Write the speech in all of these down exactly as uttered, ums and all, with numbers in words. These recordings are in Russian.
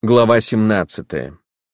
Глава семнадцатая.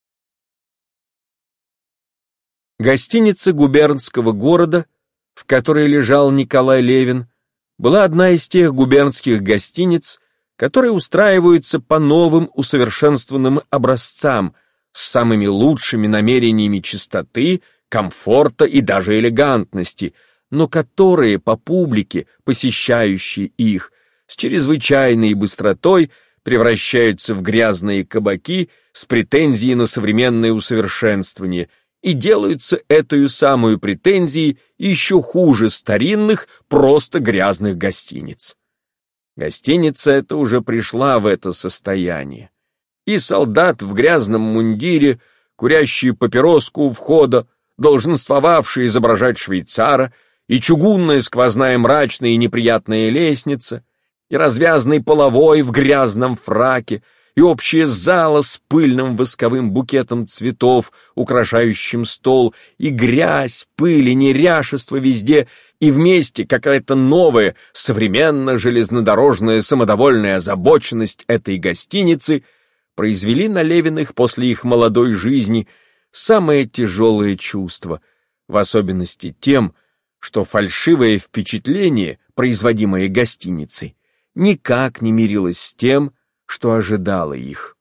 Гостиница губернского города, в которой лежал Николай Левин, была одна из тех губернских гостиниц, которые устраиваются по новым усовершенствованным образцам с самыми лучшими намерениями чистоты, комфорта и даже элегантности, но которые по публике, посещающей их, с чрезвычайной быстротой превращаются в грязные кабаки с претензией на современное усовершенствование и делаются этою самую претензией еще хуже старинных, просто грязных гостиниц. Гостиница эта уже пришла в это состояние. И солдат в грязном мундире, курящий папироску у входа, долженствовавший изображать швейцара, и чугунная сквозная мрачная и неприятная лестница, и развязный половой в грязном фраке, и общая зала с пыльным восковым букетом цветов, украшающим стол, и грязь, пыль и неряшество везде, и вместе какая-то новая, современная железнодорожная самодовольная озабоченность этой гостиницы произвели на Левиных после их молодой жизни самое тяжелое чувство, в особенности тем, что фальшивое впечатление, производимое гостиницей, никак не мирилось с тем, что ожидало их.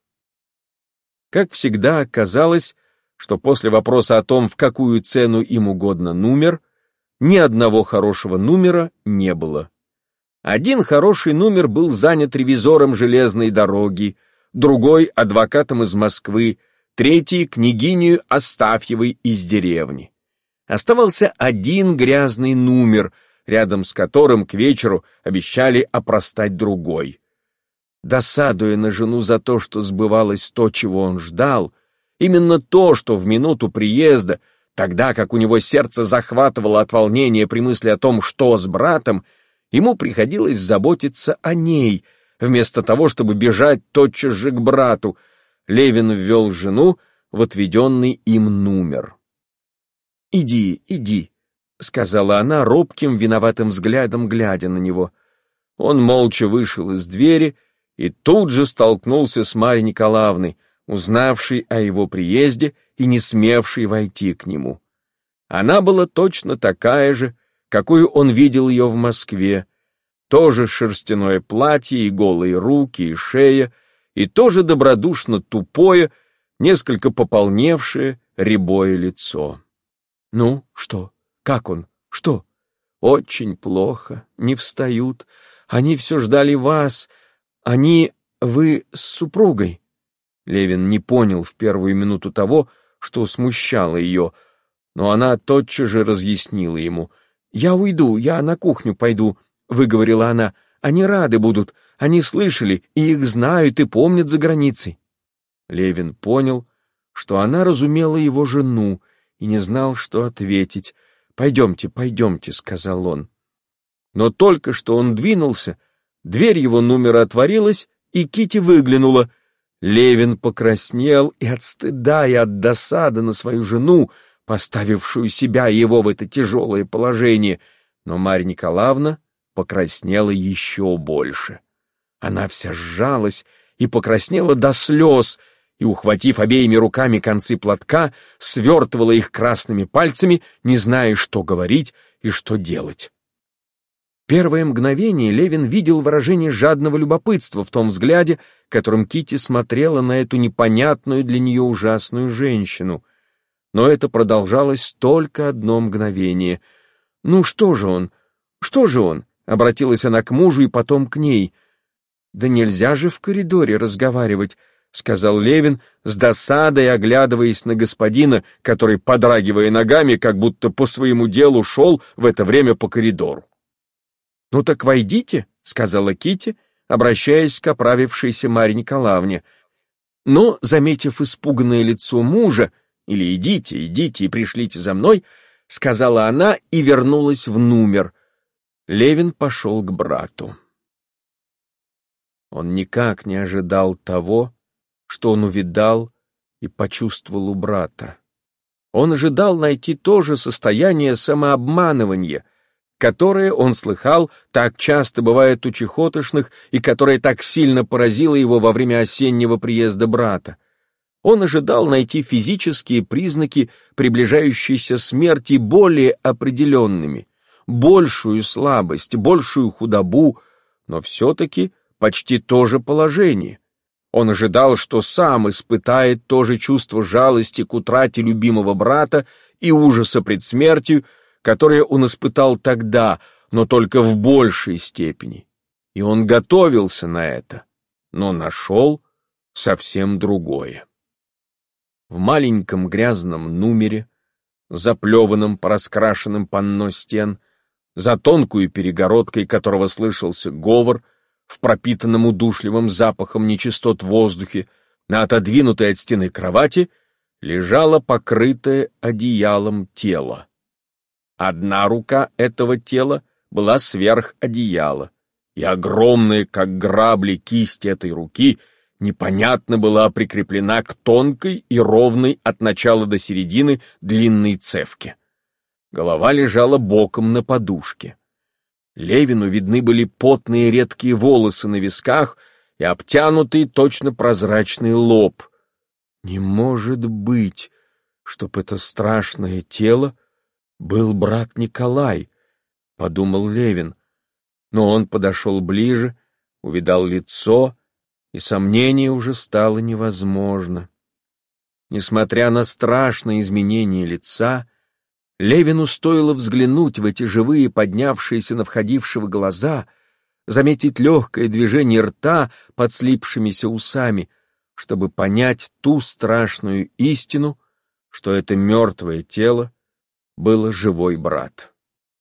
Как всегда оказалось, что после вопроса о том, в какую цену им угодно номер, ни одного хорошего номера не было. Один хороший номер был занят ревизором железной дороги, другой — адвокатом из Москвы, третий — княгинею Астафьевой из деревни. Оставался один грязный номер, рядом с которым к вечеру обещали опростать другой. Досадуя на жену за то, что сбывалось то, чего он ждал, именно то, что в минуту приезда, тогда как у него сердце захватывало от волнения при мысли о том, что с братом, ему приходилось заботиться о ней, вместо того, чтобы бежать тотчас же к брату, Левин ввел жену в отведенный им номер. «Иди, иди», — сказала она робким, виноватым взглядом, глядя на него. Он молча вышел из двери и тут же столкнулся с Марьей Николаевной, узнавшей о его приезде и не смевшей войти к нему. Она была точно такая же, какую он видел ее в Москве, тоже шерстяное платье и голые руки и шея, и тоже добродушно тупое, несколько пополневшее, рябое лицо. «Ну, что? Как он? Что?» «Очень плохо, не встают. Они все ждали вас. Они... вы с супругой». Левин не понял в первую минуту того, что смущало ее, но она тотчас же разъяснила ему. «Я уйду, я на кухню пойду», — выговорила она. «Они рады будут, они слышали, и их знают и помнят за границей». Левин понял, что она разумела его жену, и не знал, что ответить. «Пойдемте, пойдемте», — сказал он. Но только что он двинулся, дверь его номера отворилась, и Кити выглянула. Левин покраснел и от стыда, и от досады на свою жену, поставившую себя и его в это тяжелое положение, но Марья Николаевна покраснела еще больше. Она вся сжалась и покраснела до слез, и, ухватив обеими руками концы платка, свертывала их красными пальцами, не зная, что говорить и что делать. Первое мгновение Левин видел выражение жадного любопытства в том взгляде, которым Кити смотрела на эту непонятную для нее ужасную женщину. Но это продолжалось только одно мгновение. «Ну что же он? Что же он?» — обратилась она к мужу и потом к ней. «Да нельзя же в коридоре разговаривать», — сказал Левин, с досадой оглядываясь на господина, который, подрагивая ногами, как будто по своему делу шел в это время по коридору. «Ну так войдите», — сказала Кити, обращаясь к оправившейся Марье Николаевне. Но, заметив испуганное лицо мужа, «Или идите, идите и пришлите за мной», — сказала она и вернулась в номер. Левин пошел к брату. Он никак не ожидал того, что он увидал и почувствовал у брата. Он ожидал найти то же состояние самообманывания, которое, он слыхал, так часто бывает у чехотошных и которое так сильно поразило его во время осеннего приезда брата. Он ожидал найти физические признаки приближающейся смерти более определенными, большую слабость, большую худобу, но все-таки почти то же положение. Он ожидал, что сам испытает то же чувство жалости к утрате любимого брата и ужаса пред смертью, которое он испытал тогда, но только в большей степени. И он готовился на это, но нашел совсем другое. В маленьком грязном номере, заплеванном по раскрашенным панно стен, за тонкую перегородкой которого слышался говор, в пропитанном удушливым запахом нечистот воздухе, на отодвинутой от стены кровати лежало покрытое одеялом тело. Одна рука этого тела была сверх одеяла, и огромная, как грабли, кисть этой руки непонятно была прикреплена к тонкой и ровной от начала до середины длинной цевке. Голова лежала боком на подушке. Левину видны были потные редкие волосы на висках и обтянутый точно прозрачный лоб. Не может быть, чтоб это страшное тело был брат Николай, — подумал Левин. Но он подошел ближе, увидал лицо, и сомнение уже стало невозможно. Несмотря на страшное изменение лица, Левину стоило взглянуть в эти живые, поднявшиеся на входившего глаза, заметить легкое движение рта под слипшимися усами, чтобы понять ту страшную истину, что это мертвое тело было живой брат.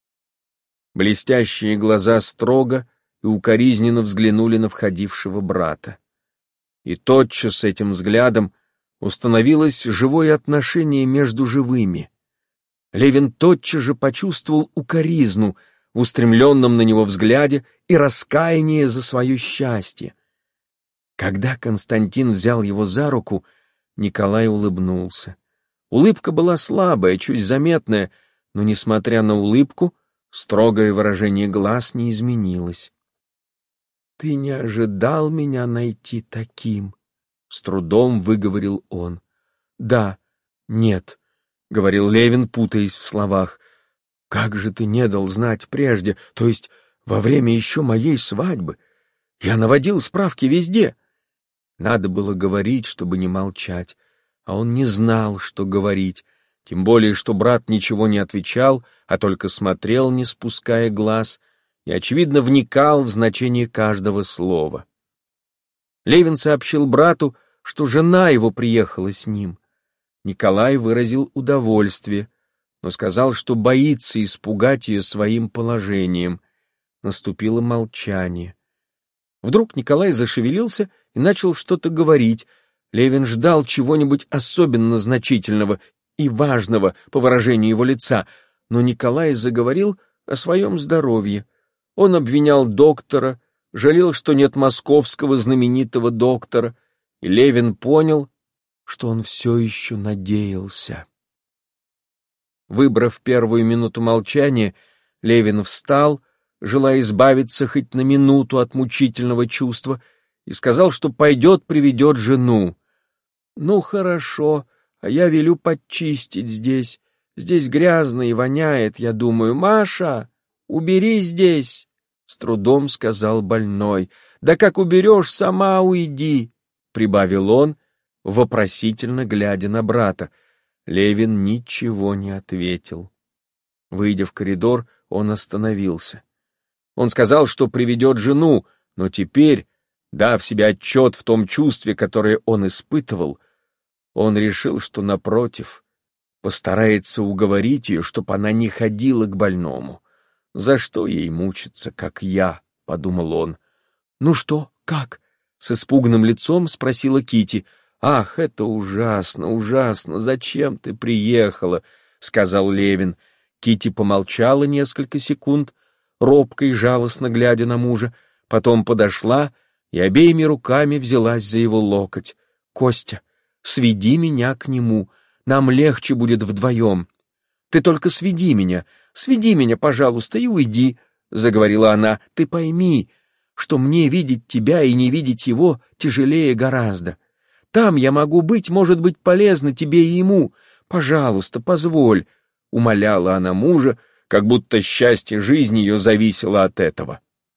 Блестящие глаза строго и укоризненно взглянули на входившего брата. И тотчас с этим взглядом установилось живое отношение между живыми. Левин тотчас же почувствовал укоризну в устремленном на него взгляде и раскаяние за свое счастье. Когда Константин взял его за руку, Николай улыбнулся. Улыбка была слабая, чуть заметная, но, несмотря на улыбку, строгое выражение глаз не изменилось. «Ты не ожидал меня найти таким?» — с трудом выговорил он. «Да, нет», — говорил Левин, путаясь в словах. «Как же ты не дал знать прежде, то есть во время еще моей свадьбы? Я наводил справки везде». Надо было говорить, чтобы не молчать, а он не знал, что говорить, тем более, что брат ничего не отвечал, а только смотрел, не спуская глаз, и, очевидно, вникал в значение каждого слова. Левин сообщил брату, что жена его приехала с ним. Николай выразил удовольствие, но сказал, что боится испугать ее своим положением. Наступило молчание. Вдруг Николай зашевелился и начал что-то говорить. Левин ждал чего-нибудь особенно значительного и важного по выражению его лица, но Николай заговорил о своем здоровье. Он обвинял доктора, жалел, что нет московского знаменитого доктора, и Левин понял, что он все еще надеялся. Выбрав первую минуту молчания, Левин встал, желая избавиться хоть на минуту от мучительного чувства, и сказал, что пойдет приведет жену. «Ну, хорошо, а я велю подчистить здесь. Здесь грязно и воняет, я думаю. Маша, убери здесь!» — с трудом сказал больной. «Да как уберешь, сама уйди!» — прибавил он, вопросительно глядя на брата. Левин ничего не ответил. Выйдя в коридор, он остановился. Он сказал, что приведет жену, но теперь, дав себе отчет в том чувстве, которое он испытывал, он решил, что, напротив, постарается уговорить ее, чтоб она не ходила к больному. «За что ей мучиться, как я?» — подумал он. «Ну что, как?» — с испуганным лицом спросила Кити. «Ах, это ужасно, ужасно! Зачем ты приехала?» — сказал Левин. Кити помолчала несколько секунд, робко и жалостно глядя на мужа, потом подошла и обеими руками взялась за его локоть. «Костя, сведи меня к нему, нам легче будет вдвоем». Ты только сведи меня, сведи меня, пожалуйста, и уйди», — заговорила она. «Ты пойми, что мне видеть тебя и не видеть его тяжелее гораздо. Там я могу быть, может быть, полезна тебе и ему. Пожалуйста, позволь», — умоляла она мужа, как будто счастье жизни ее зависело от этого.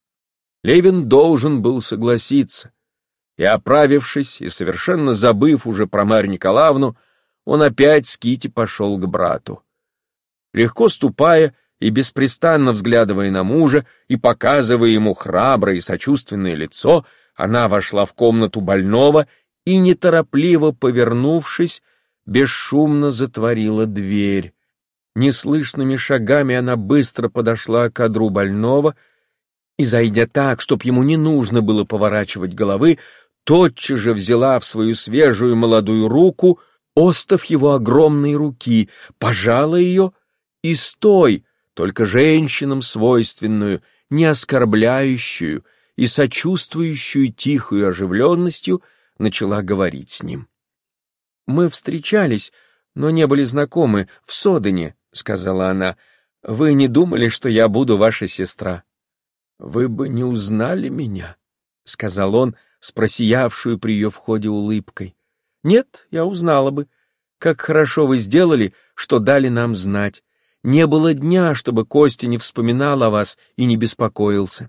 Левин должен был согласиться, и, оправившись и совершенно забыв уже про Марью Николаевну, он опять с Кити пошел к брату. Легко ступая и беспрестанно взглядывая на мужа и показывая ему храброе и сочувственное лицо, она вошла в комнату больного и, неторопливо повернувшись, бесшумно затворила дверь. Неслышными шагами она быстро подошла к одру больного и, зайдя так, чтоб ему не нужно было поворачивать головы, тотчас же взяла в свою свежую молодую руку остов его огромной руки, пожала ее и с той, только женщинам свойственную, не оскорбляющую и сочувствующую тихую оживленностью, начала говорить с ним. «Мы встречались, но не были знакомы в Содене», — сказала она. «Вы не думали, что я буду ваша сестра?» «Вы бы не узнали меня», — сказал он с просиявшую при ее входе улыбкой. «Нет, я узнала бы. Как хорошо вы сделали, что дали нам знать. Не было дня, чтобы Костя не вспоминал о вас и не беспокоился».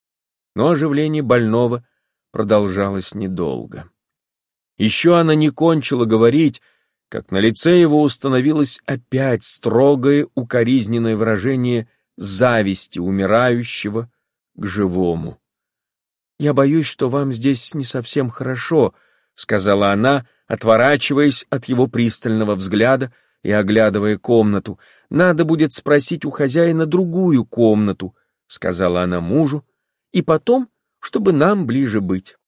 Но оживление больного продолжалось недолго. Еще она не кончила говорить, как на лице его установилось опять строгое укоризненное выражение зависти умирающего к живому. «Я боюсь, что вам здесь не совсем хорошо», — сказала она, отворачиваясь от его пристального взгляда и оглядывая комнату. «Надо будет спросить у хозяина другую комнату», — сказала она мужу, «и потом, чтобы нам ближе быть».